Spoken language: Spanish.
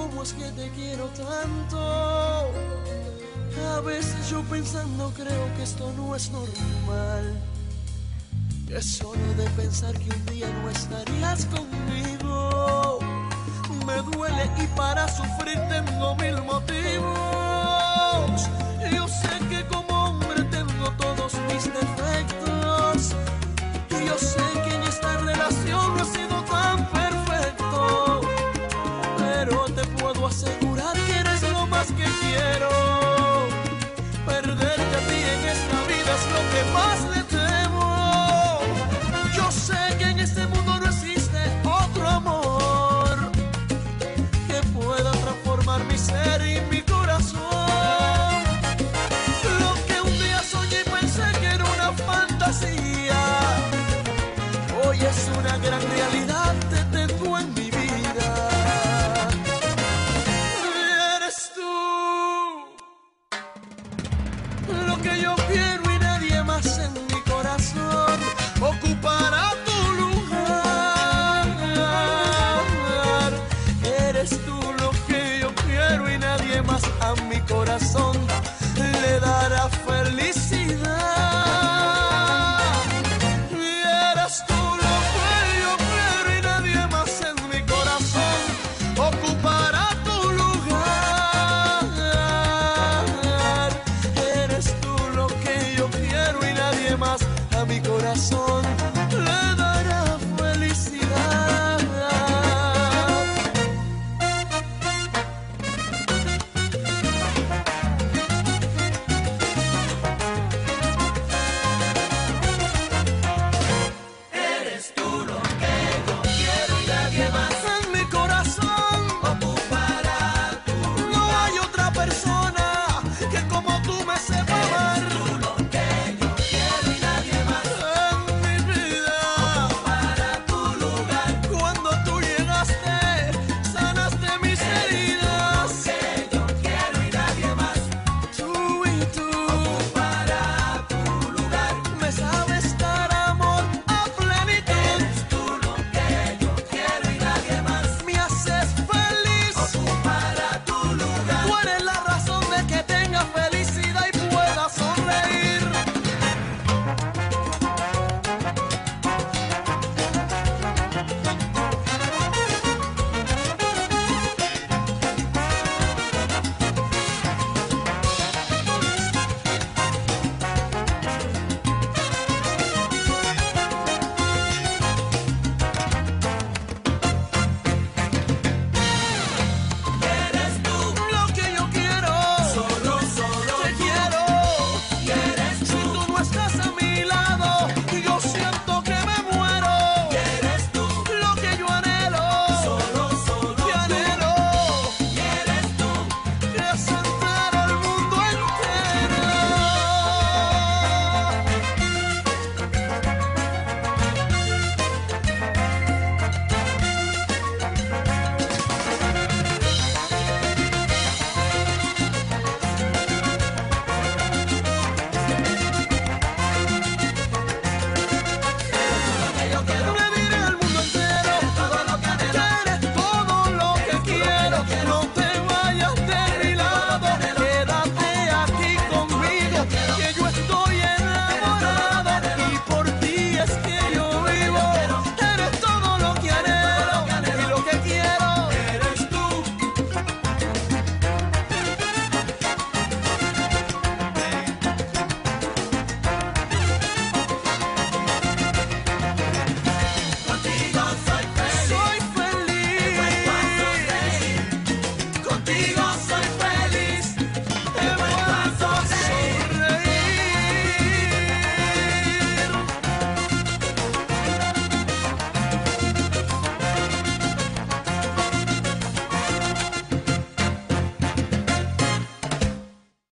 cómo es que te quiero tanto. A veces yo pensando creo que esto no es normal, que solo de pensar que un día no estarías conmigo me duele y para sufrir tengo mil motivos. Yo sé que como hombre tengo todos mis defectos y yo sé que en esta relación no he sido tan perfecto, pero te puedo asegurar que eres lo más que quiero. Perderte a ti en esta vida es lo que más le temo. Yo sé que en este mundo no existe otro amor que pueda transformar mi ser y mi corazón. Lo que un día soñé y pensé que era una fantasía, hoy es una gran realidad, te tengo en mi vida. Eres tú lo que yo quiero y nadie más en mi corazón ocupará tu lugar. Eres tú lo que yo quiero y nadie más a mi corazón